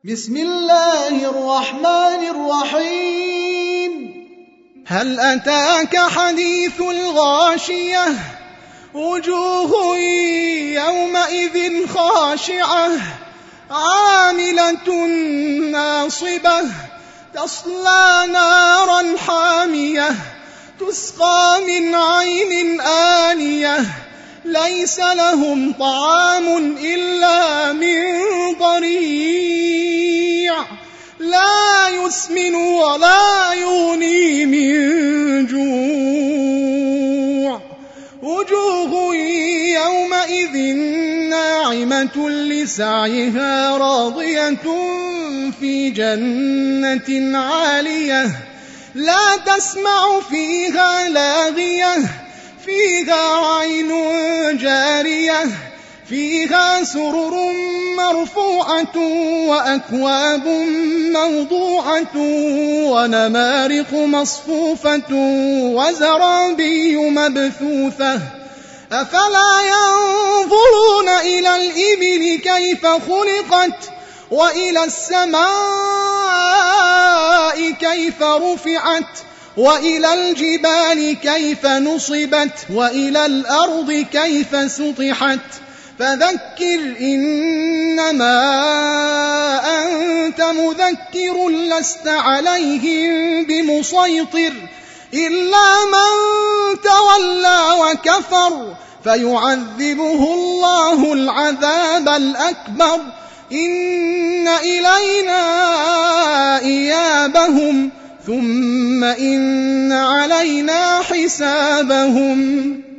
بسم الله الرحمن الرحيم هل أتاك حديث الغاشية وجوه يومئذ خاشعة عاملة ناصبة تصلى نارا حامية تسقى من عين آنية ليس لهم طعام إلا من ضريع لا يسمن ولا يغني من جوع وجوه يومئذ ناعمة لسعيها راضية في جنة عالية لا تسمع فيها لاغية فيها عين جارية فيها سرر مرفوعة وأكواب موضوعة ونمارق مصفوفة وزرابي مبثوثة أفلا ينظرون إلى الإبل كيف خلقت وإلى السماء كيف رفعت وإلى الجبال كيف نصبت وإلى الأرض كيف سطحت فذكر إنما أنت مذكر لست عليهم بمسيطر إلا من تولى وكفر فيعذبه الله العذاب الأكبر إن إلينا إيابهم ثم إن علينا حسابهم